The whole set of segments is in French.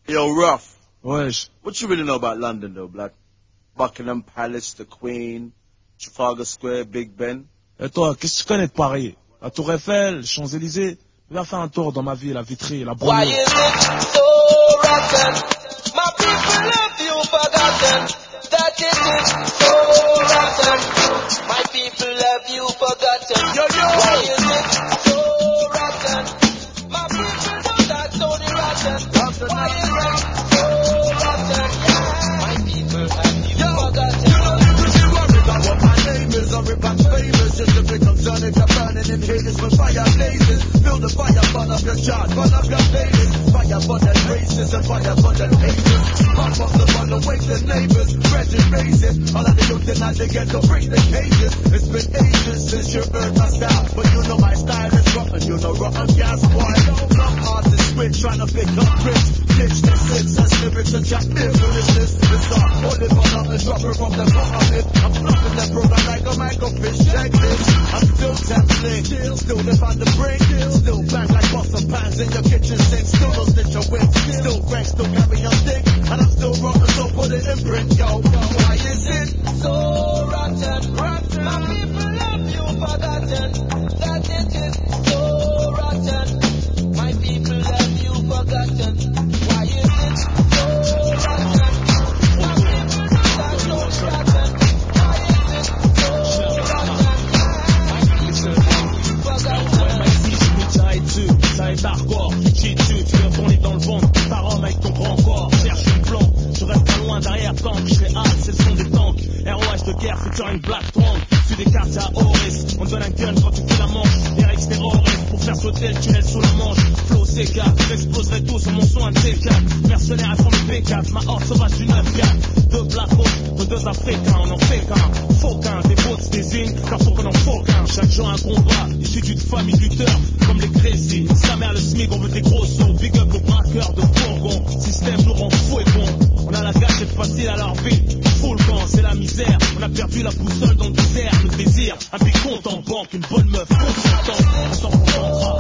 Yo, Ruff. Wesh. What you really know about London, though, Black? Buckingham Palace, the Queen, Trafalgar Square, Big Ben. Et toi, qu'est-ce que tu connais de Paris? La Tour Eiffel, Champs-Élysées? Viens faire un tour dans ma ville, la Vitry, la banlieue. Why is it so rotten? My people love you forgotten. That is it, so rotten. My people love you forgotten. Yo, yo. Why is it so rotten? My people know that's only rotten. Why is it so rotten? My people have you forgotten. You don't need to be worried about what my name is or if I'm famous. Just a bit concerned if you're burning in haters when fire blazes. Build a fire, burn up your chart, burn up your playlist. Fire for the racists and fire for the haters. Pump up the fun and wake the neighbors. Brethren raises. All of the youth tonight they get to break the cages. It's been ages since you heard my style, but you know my style is rotten. You know rotten gas, boy. Some artists switch trying to pick up bricks. Ditch the six and lyrics and chat foolishness. It's not only for nothing, dropping from the bottom it. I'm flopping the program like a microfish. Check this. I'm still tap slick, still live on the brink, still bang like Boston pans in your kitchen sink. Still no stitch your whip, still crank, still carry your stick, and I'm still rotten, so put it in print, yo. Why is it so rotten? My people love you forgotten. That it is so rotten. My people love you forgotten. Why is it so rotten? My people know that's only rotten. Why is it so rotten? My people love you forgotten. Ça est dessus, ça est hardcore. Chie dessus, tu veux tourner dans le ventre. Ta Rome avec ton grand corps. Cherche une plan, je reste pas loin derrière tank. Je fais hâte, c'est le son des tanks. ROH de guerre, featuring Black Trunk. Tu des quartiers à Horace. On te donne un gun quand tu fais la manche. Eric terroriste pour faire sauter le tunnel sous la manche. Flow C4, j'exploserai tout sur mon son un T4. Mercenaire à fond de P4, ma horde sauvage du 9-4. Deux Black Hawks, nos deux Africains, on en fait qu'un. Faut qu'un, des bots désignent, car faut qu'on en faut qu'un. Chaque jour un combat, issu d'une famille lutteurs, comme les Crazy. Sa mère le SMIC, on veut des gros sons. Big up aux braqueurs de fourgon. Système nous rend fou et bon. On a la gâchette facile à leur vie. Full camp, c'est la misère. On a perdu la boussole dans le désert. Le désir, un petit compte en banque, une bonne meuf, consultant. On s'en concentrera.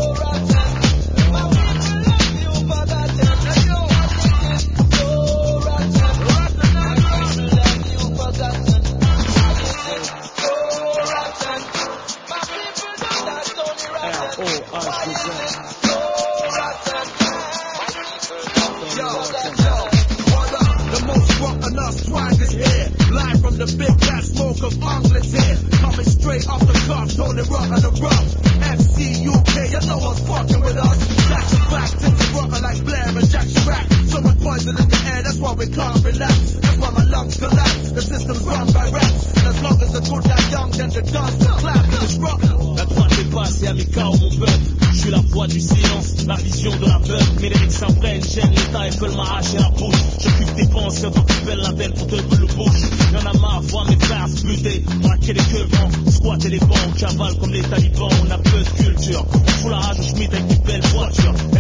The big fat smoke of Angleterre, coming straight off the cuff, Tony Rock on the rough. FC UK, you know what's fucking with us. That's a fact, things are rocking like Blair and Jack Chirac. So much poison in the air, that's why we can't relax. That's why my lungs collapse. The system's run by rats. And as long as the good die young, then the dance will clap. It's rotten. La droite est basse et amica au mon peuple. Je suis la voix du silence, la vision de la peur. Mes lyrics s'imprègnent, gênent l'état et veulent m'arracher la bouche. J'occupe tes pensées tant que tu belles la belle pour te lever le bouche. Y'en a marre, voir mes frères se buter, braquer les quevants, squatter les bancs, cavale comme les talibans. On a peu de culture, on fout la rage au schmitt avec des belles voitures.